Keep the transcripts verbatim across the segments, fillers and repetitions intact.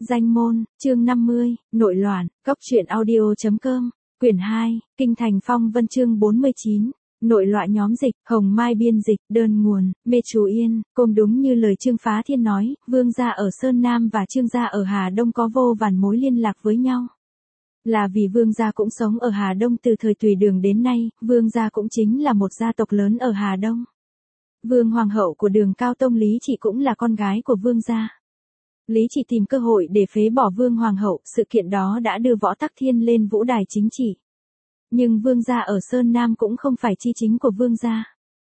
Danh môn, chương năm mươi, nội loạn, cốc truyện audio chấm com, quyển hai, Kinh thành phong vân chương bốn mươi chín, nội loạn nhóm dịch, Hồng Mai biên dịch, đơn nguồn, Mê Chú Yên, cùng đúng như lời Trương Phá Thiên nói, Vương gia ở Sơn Nam và Trương gia ở Hà Đông có vô vàn mối liên lạc với nhau. Là vì Vương gia cũng sống ở Hà Đông từ thời Tùy Đường đến nay, Vương gia cũng chính là một gia tộc lớn ở Hà Đông. Vương hoàng hậu của Đường Cao Tông Lý Trị cũng là con gái của Vương gia. Lý Trị tìm cơ hội để phế bỏ Vương hoàng hậu, sự kiện đó đã đưa Võ Tắc Thiên lên vũ đài chính trị. Nhưng Vương gia ở Sơn Nam cũng không phải chi chính của Vương gia.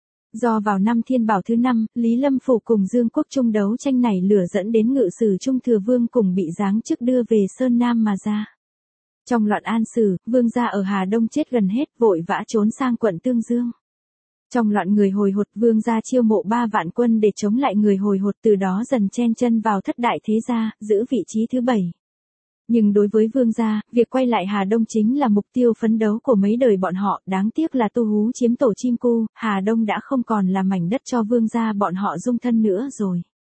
Do vào năm Thiên Bảo thứ năm, Lý Lâm Phủ cùng Dương Quốc Trung đấu tranh nảy lửa dẫn đến ngự sử Trung Thừa Vương cùng bị giáng chức đưa về Sơn Nam mà ra. Trong loạn An Sử, Vương gia ở Hà Đông chết gần hết, vội vã trốn sang quận Tương Dương. Trong loạn người hồi hột, Vương gia chiêu mộ ba vạn quân để chống lại người hồi hột, từ đó dần chen chân vào thất đại thế gia, giữ vị trí thứ bảy. Nhưng đối với Vương gia, việc quay lại Hà Đông chính là mục tiêu phấn đấu của mấy đời bọn họ, đáng tiếc là Tu Hú chiếm tổ chim cu, Hà Đông đã không còn là mảnh đất cho Vương gia bọn họ dung thân nữa rồi.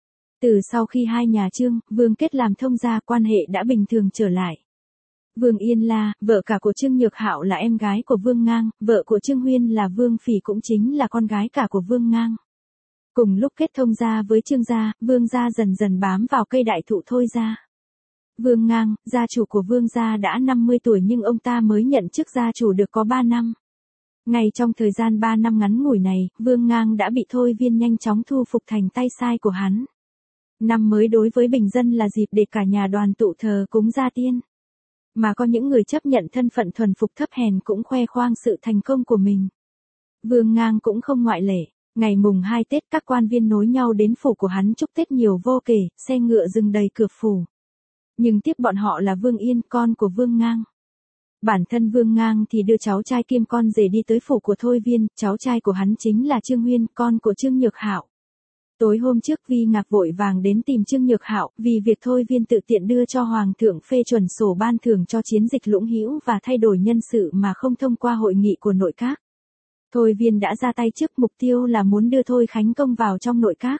Từ sau khi hai nhà Trương, Vương kết làm thông gia, quan hệ đã bình thường trở lại. Vương Yên La, vợ cả của Trương Nhược Hạo là em gái của Vương Ngang, vợ của Trương Huyên là Vương Phỉ cũng chính là con gái cả của Vương Ngang. Cùng lúc kết thông gia với Trương gia, Vương gia dần dần bám vào cây đại thụ Thôi gia. Vương Ngang, gia chủ của Vương gia đã năm mươi tuổi nhưng ông ta mới nhận chức gia chủ được có ba năm. Ngay trong thời gian ba năm ngắn ngủi này, Vương Ngang đã bị Thôi Viên nhanh chóng thu phục thành tay sai của hắn. Năm mới đối với bình dân là dịp để cả nhà đoàn tụ thờ cúng gia tiên. Mà có những người chấp nhận thân phận thuần phục thấp hèn cũng khoe khoang sự thành công của mình. Vương Ngang cũng không ngoại lệ. Ngày mùng hai Tết các quan viên nối nhau đến phủ của hắn chúc Tết nhiều vô kể, xe ngựa dừng đầy cửa phủ. Nhưng tiếp bọn họ là Vương Yên, con của Vương Ngang. Bản thân Vương Ngang thì đưa cháu trai kiêm con rể đi tới phủ của Thôi Viên, cháu trai của hắn chính là Trương Huyên, con của Trương Nhược Hạo. Tối hôm trước Vi Ngạc vội vàng đến tìm Trương Nhược Hạo, vì việc Thôi Viên tự tiện đưa cho Hoàng thượng phê chuẩn sổ ban thưởng cho chiến dịch Lũng Hữu và thay đổi nhân sự mà không thông qua hội nghị của nội các. Thôi Viên đã ra tay trước, mục tiêu là muốn đưa Thôi Khánh Công vào trong nội các.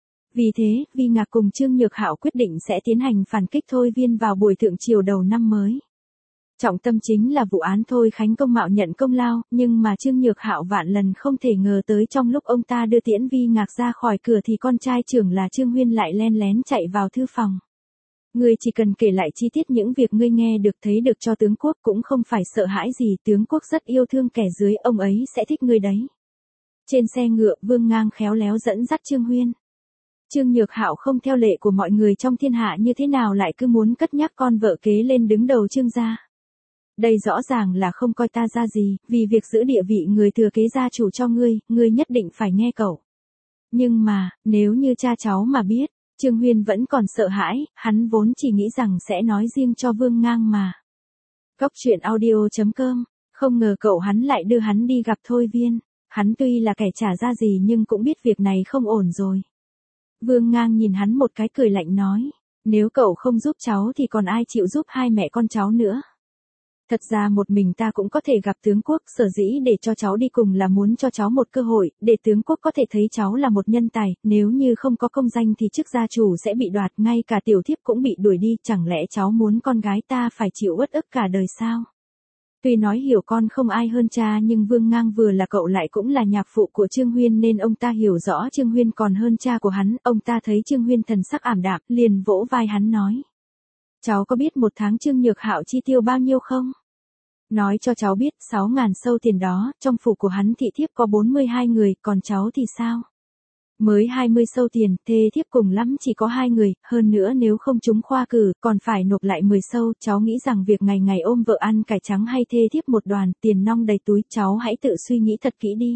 Vì thế, Vi Ngạc cùng Trương Nhược Hạo quyết định sẽ tiến hành phản kích Thôi Viên vào buổi thượng triều đầu năm mới. Trọng tâm chính là vụ án Thôi Khánh Công mạo nhận công lao, nhưng mà Trương Nhược Hạo vạn lần không thể ngờ tới trong lúc ông ta đưa tiễn Vi Ngạc ra khỏi cửa thì con trai trưởng là Trương Huyên lại len lén chạy vào thư phòng. Ngươi chỉ cần kể lại chi tiết những việc ngươi nghe được thấy được cho tướng quốc cũng không phải sợ hãi gì, tướng quốc rất yêu thương kẻ dưới, ông ấy sẽ thích ngươi đấy. Trên xe ngựa, Vương Ngang khéo léo dẫn dắt Trương Huyên. Trương Nhược Hạo không theo lệ của mọi người trong thiên hạ như thế nào lại cứ muốn cất nhắc con vợ kế lên đứng đầu Trương gia. Đây rõ ràng là không coi ta ra gì, vì việc giữ địa vị người thừa kế gia chủ cho ngươi, ngươi nhất định phải nghe cậu. Nhưng mà, nếu như cha cháu mà biết, Trương Huyên vẫn còn sợ hãi, hắn vốn chỉ nghĩ rằng sẽ nói riêng cho Vương Ngang mà. Cốc truyện audio chấm com, không ngờ cậu hắn lại đưa hắn đi gặp Thôi Viên, hắn tuy là kẻ trả ra gì nhưng cũng biết việc này không ổn rồi. Vương Ngang nhìn hắn một cái cười lạnh nói, nếu cậu không giúp cháu thì còn ai chịu giúp hai mẹ con cháu nữa. Thật ra một mình ta cũng có thể gặp tướng quốc, sở dĩ để cho cháu đi cùng là muốn cho cháu một cơ hội, để tướng quốc có thể thấy cháu là một nhân tài, nếu như không có công danh thì chức gia chủ sẽ bị đoạt, ngay cả tiểu thiếp cũng bị đuổi đi, chẳng lẽ cháu muốn con gái ta phải chịu uất ức cả đời sao? Tuy nói hiểu con không ai hơn cha nhưng Vương Ngang vừa là cậu lại cũng là nhạc phụ của Trương Huyên nên ông ta hiểu rõ Trương Huyên còn hơn cha của hắn, ông ta thấy Trương Huyên thần sắc ảm đạm, liền vỗ vai hắn nói. Cháu có biết một tháng Trương Nhược Hạo chi tiêu bao nhiêu không? Nói cho cháu biết, sáu ngàn sâu tiền đó, trong phủ của hắn thị thiếp có bốn mươi hai người, còn cháu thì sao? Mới hai mươi sâu tiền, thê thiếp cùng lắm chỉ có hai người, hơn nữa nếu không trúng khoa cử, còn phải nộp lại mười sâu, cháu nghĩ rằng việc ngày ngày ôm vợ ăn cải trắng hay thê thiếp một đoàn, tiền nong đầy túi, cháu hãy tự suy nghĩ thật kỹ đi.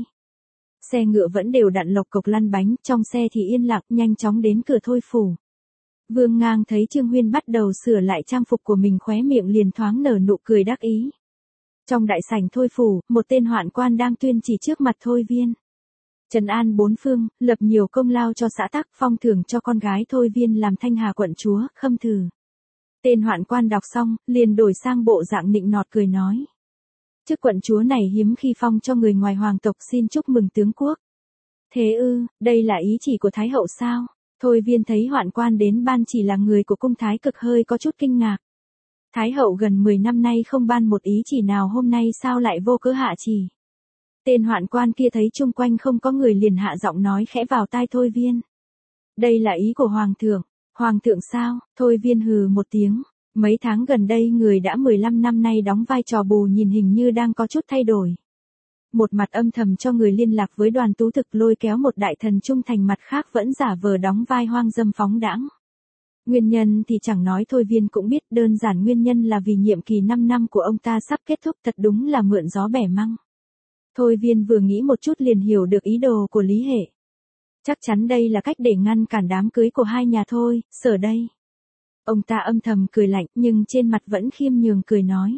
Xe ngựa vẫn đều đặn lộc cộc lăn bánh, trong xe thì yên lặng, nhanh chóng đến cửa Thôi phủ. Vương Ngang thấy Trương Huyên bắt đầu sửa lại trang phục của mình, khóe miệng liền thoáng nở nụ cười đắc ý. Trong đại sảnh Thôi phủ, một tên hoạn quan đang tuyên chỉ trước mặt Thôi Viên. Trấn an bốn phương, lập nhiều công lao cho xã tắc, phong thưởng cho con gái Thôi Viên làm Thanh Hà quận chúa, khâm thử. Tên hoạn quan đọc xong, liền đổi sang bộ dạng nịnh nọt cười nói. Chức quận chúa này hiếm khi phong cho người ngoài hoàng tộc, xin chúc mừng tướng quốc. Thế ư, đây là ý chỉ của Thái hậu sao? Thôi Viên thấy hoạn quan đến ban chỉ là người của cung thái cực hơi có chút kinh ngạc. Thái hậu gần mười năm nay không ban một ý chỉ nào, hôm nay sao lại vô cớ hạ chỉ. Tên hoạn quan kia thấy chung quanh không có người liền hạ giọng nói khẽ vào tai Thôi Viên. Đây là ý của Hoàng thượng. Hoàng thượng sao? Thôi Viên hừ một tiếng. Mấy tháng gần đây người đã mười lăm năm nay đóng vai trò bù nhìn hình như đang có chút thay đổi. Một mặt âm thầm cho người liên lạc với Đoàn Tú Thực lôi kéo một đại thần trung thành, mặt khác vẫn giả vờ đóng vai hoang dâm phóng đãng. Nguyên nhân thì chẳng nói, Thôi Viên cũng biết, đơn giản nguyên nhân là vì nhiệm kỳ năm năm của ông ta sắp kết thúc, thật đúng là mượn gió bẻ măng. Thôi Viên vừa nghĩ một chút liền hiểu được ý đồ của Lý Hệ. Chắc chắn đây là cách để ngăn cản đám cưới của hai nhà Thôi, Sở đây. Ông ta âm thầm cười lạnh nhưng trên mặt vẫn khiêm nhường cười nói.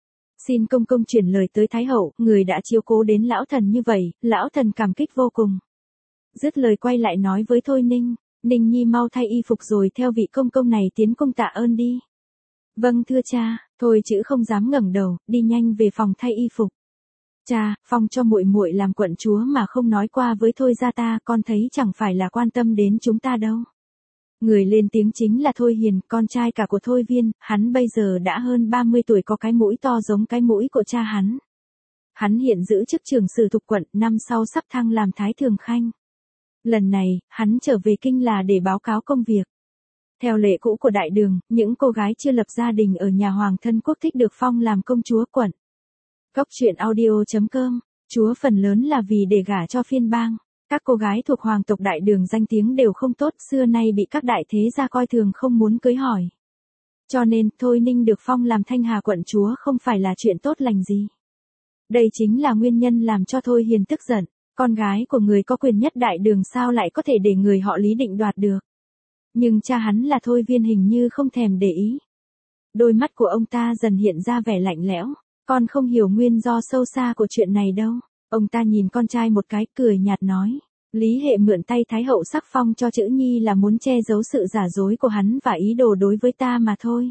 Xin công công chuyển lời tới Thái hậu, người đã chiếu cố đến lão thần như vậy, lão thần cảm kích vô cùng. Dứt lời quay lại nói với Thôi Ninh, Ninh Nhi mau thay y phục rồi theo vị công công này tiến cung tạ ơn đi. Vâng thưa cha. Thôi chữ không dám ngẩng đầu, đi nhanh về phòng thay y phục. Cha, phong cho muội muội làm quận chúa mà không nói qua với Thôi gia ta, con thấy chẳng phải là quan tâm đến chúng ta đâu. Người lên tiếng chính là Thôi Hiền, con trai cả của Thôi Viên, hắn bây giờ đã hơn ba mươi tuổi, có cái mũi to giống cái mũi của cha hắn. Hắn hiện giữ chức trưởng sử thục quận, năm sau sắp thăng làm thái thường khanh. Lần này, hắn trở về kinh là để báo cáo công việc. Theo lệ cũ của đại đường, những cô gái chưa lập gia đình ở nhà hoàng thân quốc thích được phong làm công chúa quận. Cốc truyện audio chấm com, chúa phần lớn là vì để gả cho phiên bang. Các cô gái thuộc hoàng tộc đại đường danh tiếng đều không tốt, xưa nay bị các đại thế gia coi thường không muốn cưới hỏi. Cho nên, Thôi Ninh được phong làm Thanh Hà quận chúa không phải là chuyện tốt lành gì. Đây chính là nguyên nhân làm cho Thôi Hiền tức giận, con gái của người có quyền nhất đại đường sao lại có thể để người họ Lý định đoạt được. Nhưng cha hắn là Thôi Viên hình như không thèm để ý. Đôi mắt của ông ta dần hiện ra vẻ lạnh lẽo, con không hiểu nguyên do sâu xa của chuyện này đâu. Ông ta nhìn con trai một cái, cười nhạt nói. Lý Hệ mượn tay Thái hậu sắc phong cho Chữ Nhi là muốn che giấu sự giả dối của hắn và ý đồ đối với ta mà thôi.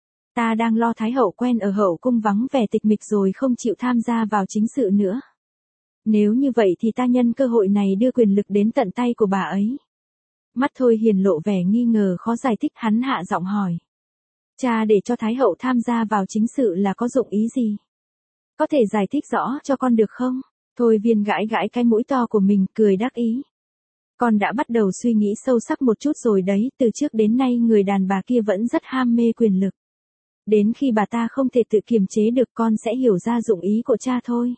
Ta đang lo Thái hậu quen ở hậu cung vắng vẻ tịch mịch rồi không chịu tham gia vào chính sự nữa. Nếu như vậy thì ta nhân cơ hội này đưa quyền lực đến tận tay của bà ấy. Mắt Thôi Hiền lộ vẻ nghi ngờ khó giải thích, hắn hạ giọng hỏi. Cha để cho Thái hậu tham gia vào chính sự là có dụng ý gì? Có thể giải thích rõ cho con được không? Thôi Viên gãi gãi cái mũi to của mình, cười đắc ý. Con đã bắt đầu suy nghĩ sâu sắc một chút rồi đấy, từ trước đến nay người đàn bà kia vẫn rất ham mê quyền lực. Đến khi bà ta không thể tự kiềm chế được con sẽ hiểu ra dụng ý của cha thôi.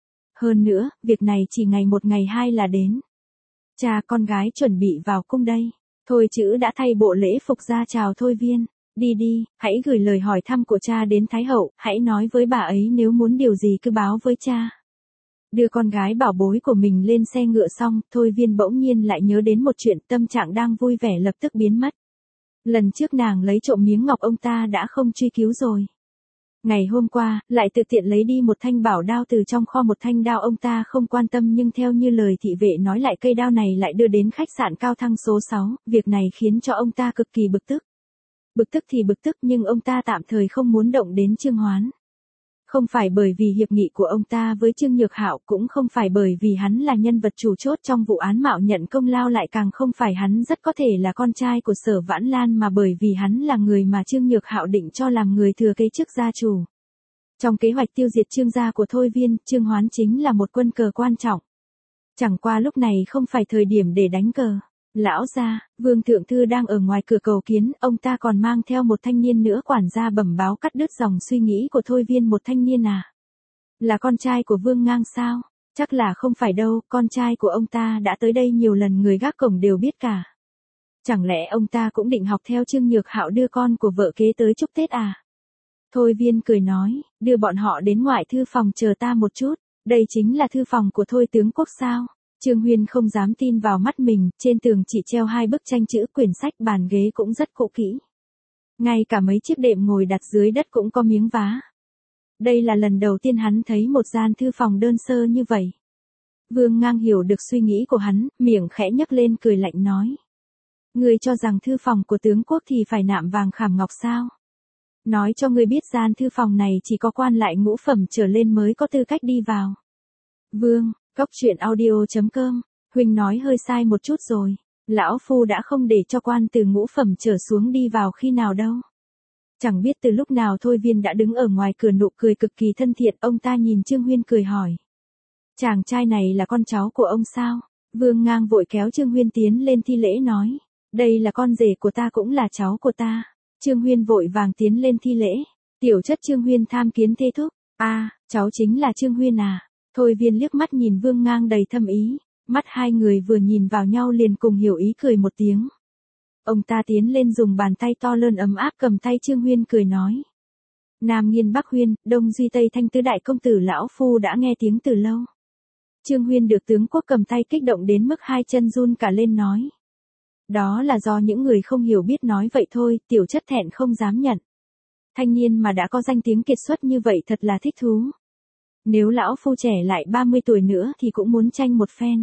Hơn nữa, việc này chỉ ngày một ngày hai là đến. Cha, con gái chuẩn bị vào cung đây. Thôi Chữ đã thay bộ lễ phục ra chào Thôi Viên. Đi đi, hãy gửi lời hỏi thăm của cha đến Thái hậu, hãy nói với bà ấy nếu muốn điều gì cứ báo với cha. Đưa con gái bảo bối của mình lên xe ngựa xong, Thôi Viên bỗng nhiên lại nhớ đến một chuyện, tâm trạng đang vui vẻ lập tức biến mất. Lần trước nàng lấy trộm miếng ngọc ông ta đã không truy cứu rồi. Ngày hôm qua, lại tự tiện lấy đi một thanh bảo đao từ trong kho, một thanh đao ông ta không quan tâm nhưng theo như lời thị vệ nói lại cây đao này lại đưa đến khách sạn Cao Thăng số sáu, việc này khiến cho ông ta cực kỳ bực tức. Bực tức thì bực tức nhưng ông ta tạm thời không muốn động đến Trương Hoán. Không phải bởi vì hiệp nghị của ông ta với Trương Nhược Hạo, cũng không phải bởi vì hắn là nhân vật chủ chốt trong vụ án mạo nhận công lao, lại càng không phải hắn rất có thể là con trai của Sở Vãn Lan, mà bởi vì hắn là người mà Trương Nhược Hạo định cho làm người thừa kế chức gia chủ. Trong kế hoạch tiêu diệt Trương gia của Thôi Viên, Trương Hoán chính là một quân cờ quan trọng. Chẳng qua lúc này không phải thời điểm để đánh cờ. Lão gia, Vương Thượng Thư đang ở ngoài cửa cầu kiến, ông ta còn mang theo một thanh niên nữa, quản gia bẩm báo cắt đứt dòng suy nghĩ của Thôi Viên. Một thanh niên à? Là con trai của Vương Ngang sao? Chắc là không phải đâu, con trai của ông ta đã tới đây nhiều lần, người gác cổng đều biết cả. Chẳng lẽ ông ta cũng định học theo Trương Nhược Hạo đưa con của vợ kế tới chúc Tết à? Thôi Viên cười nói, đưa bọn họ đến ngoại thư phòng chờ ta một chút, đây chính là thư phòng của Thôi tướng quốc sao? Trương Huyên không dám tin vào mắt mình, trên tường chỉ treo hai bức tranh chữ, quyển sách, bàn ghế cũng rất cũ kỹ. Ngay cả mấy chiếc đệm ngồi đặt dưới đất cũng có miếng vá. Đây là lần đầu tiên hắn thấy một gian thư phòng đơn sơ như vậy. Vương Ngang hiểu được suy nghĩ của hắn, miệng khẽ nhấc lên cười lạnh nói. Ngươi cho rằng thư phòng của tướng quốc thì phải nạm vàng khảm ngọc sao? Nói cho ngươi biết gian thư phòng này chỉ có quan lại ngũ phẩm trở lên mới có tư cách đi vào. Vương, Cốc truyện audio chấm com, huynh nói hơi sai một chút rồi. Lão Phu đã không để cho quan từ ngũ phẩm trở xuống đi vào khi nào đâu. Chẳng biết từ lúc nào Thôi Viên đã đứng ở ngoài cửa nụ cười cực kỳ thân thiện, ông ta nhìn Trương Huyên cười hỏi. Chàng trai này là con cháu của ông sao? Vương Ngang vội kéo Trương Huyên tiến lên thi lễ nói. Đây là con rể của ta cũng là cháu của ta. Trương Huyên vội vàng tiến lên thi lễ. Tiểu chất Trương Huyên tham kiến thê thúc. À, cháu chính là Trương Huyên à? Thôi Viên liếc mắt nhìn Vương Ngang đầy thâm ý. Mắt hai người vừa nhìn vào nhau liền cùng hiểu ý cười một tiếng. Ông ta tiến lên dùng bàn tay to lớn ấm áp cầm tay Trương Huyên cười nói. Nam Nghiên Bắc Huyên, Đông Duy Tây Thanh tứ đại công tử lão Phu đã nghe tiếng từ lâu. Trương Huyên được tướng quốc cầm tay kích động đến mức hai chân run cả lên nói. Đó là do những người không hiểu biết nói vậy thôi, tiểu chất thẹn không dám nhận. Thanh niên mà đã có danh tiếng kiệt xuất như vậy thật là thích thú. Nếu lão Phu trẻ lại ba mươi tuổi nữa thì cũng muốn tranh một phen.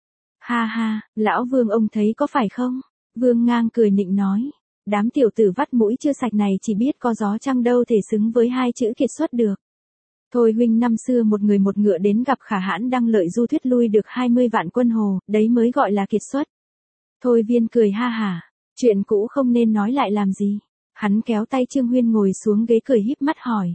Ha ha, lão Vương ông thấy có phải không? Vương Ngang cười nịnh nói. Đám tiểu tử vắt mũi chưa sạch này chỉ biết có gió trăng đâu thể xứng với hai chữ kiệt xuất được. Thôi huynh năm xưa một người một ngựa đến gặp Khả Hãn đăng lợi du thuyết lui được hai mươi vạn quân hồ, đấy mới gọi là kiệt xuất. Thôi Viên cười ha hả, chuyện cũ không nên nói lại làm gì. Hắn kéo tay Trương Huyên ngồi xuống ghế cười híp mắt hỏi.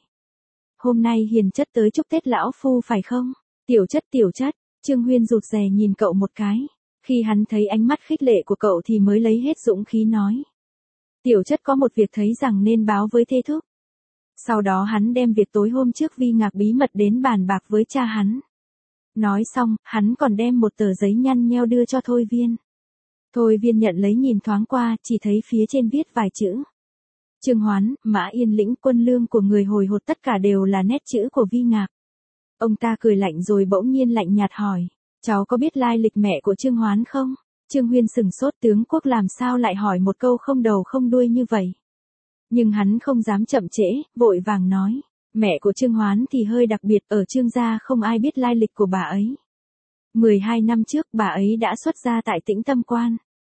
Hôm nay hiền chất tới chúc Tết lão Phu phải không? Tiểu chất tiểu chất, Trương Huyên rụt rè nhìn cậu một cái. Khi hắn thấy ánh mắt khích lệ của cậu thì mới lấy hết dũng khí nói. Tiểu chất có một việc thấy rằng nên báo với thê thúc. Sau đó hắn đem việc tối hôm trước Vi Ngạc bí mật đến bàn bạc với cha hắn. Nói xong, hắn còn đem một tờ giấy nhăn nheo đưa cho Thôi Viên. Thôi Viên nhận lấy nhìn thoáng qua, chỉ thấy phía trên viết vài chữ. Trương Hoán, Mã Yên lĩnh quân lương của người hồi hột tất cả đều là nét chữ của Vi Ngạc. Ông ta cười lạnh rồi bỗng nhiên lạnh nhạt hỏi. Cháu có biết lai lịch mẹ của Trương Hoán không? Trương Huyên sừng sốt, tướng quốc làm sao lại hỏi một câu không đầu không đuôi như vậy. Nhưng hắn không dám chậm trễ, vội vàng nói. Mẹ của Trương Hoán thì hơi đặc biệt, ở Trương gia không ai biết lai lịch của bà ấy. mười hai năm trước bà ấy đã xuất gia tại Tĩnh Tâm Quan.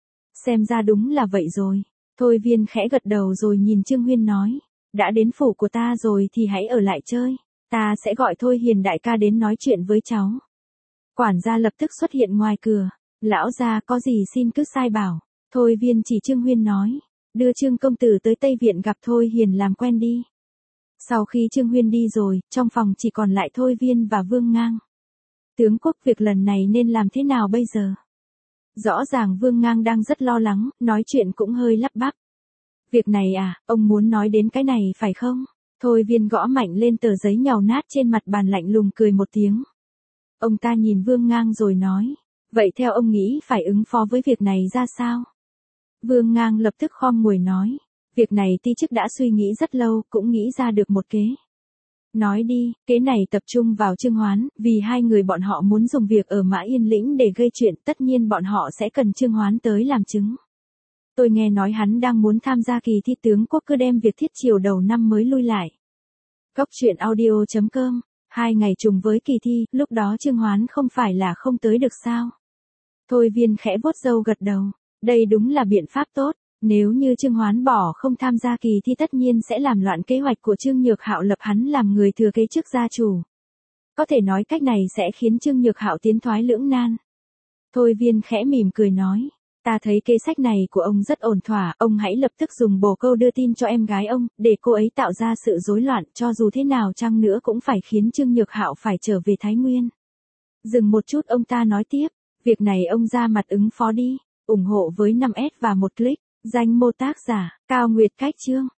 Xem ra đúng là vậy rồi. Thôi Viên khẽ gật đầu rồi nhìn Trương Huyên nói. Đã đến phủ của ta rồi thì hãy ở lại chơi. Ta sẽ gọi Thôi Hiền đại ca đến nói chuyện với cháu. Quản gia lập tức xuất hiện ngoài cửa. Lão gia có gì xin cứ sai bảo. Thôi Viên chỉ Trương Huyên nói. Đưa Trương công tử tới Tây Viện gặp Thôi Hiền làm quen đi. Sau khi Trương Huyên đi rồi, trong phòng chỉ còn lại Thôi Viên và Vương Ngang. Tướng quốc việc lần này nên làm thế nào bây giờ? Rõ ràng Vương Ngang đang rất lo lắng, nói chuyện cũng hơi lắp bắp. Việc này à, ông muốn nói đến cái này phải không? Thôi Viên gõ mạnh lên tờ giấy nhàu nát trên mặt bàn lạnh lùng cười một tiếng. Ông ta nhìn Vương Ngang rồi nói. Vậy theo ông nghĩ phải ứng phó với việc này ra sao? Vương Ngang lập tức khom người nói. Việc này ti chức đã suy nghĩ rất lâu, cũng nghĩ ra được một kế. Nói đi, kế này tập trung vào Trương Hoán, vì hai người bọn họ muốn dùng việc ở Mã Yên lĩnh để gây chuyện, tất nhiên bọn họ sẽ cần Trương Hoán tới làm chứng. Tôi nghe nói hắn đang muốn tham gia kỳ thi tướng quốc, cứ đem việc thiết chiều đầu năm mới lui lại. Góc truyện audio chấm com, hai ngày trùng với kỳ thi, lúc đó Trương Hoán không phải là không tới được sao? Thôi Viên khẽ vuốt râu gật đầu, đây đúng là biện pháp tốt. Nếu như Trương Hoán bỏ không tham gia kỳ thi tất nhiên sẽ làm loạn kế hoạch của Trương Nhược Hạo lập hắn làm người thừa kế chức gia chủ. Có thể nói cách này sẽ khiến Trương Nhược Hạo tiến thoái lưỡng nan. Thôi Viên khẽ mỉm cười nói, ta thấy kế sách này của ông rất ổn thỏa, ông hãy lập tức dùng bồ câu đưa tin cho em gái ông, để cô ấy tạo ra sự rối loạn, cho dù thế nào chăng nữa cũng phải khiến Trương Nhược Hạo phải trở về Thái Nguyên. Dừng một chút ông ta nói tiếp, việc này ông ra mặt ứng phó đi, ủng hộ với năm S và một click. Danh mô tác giả, Cao Nguyệt Cách Chương.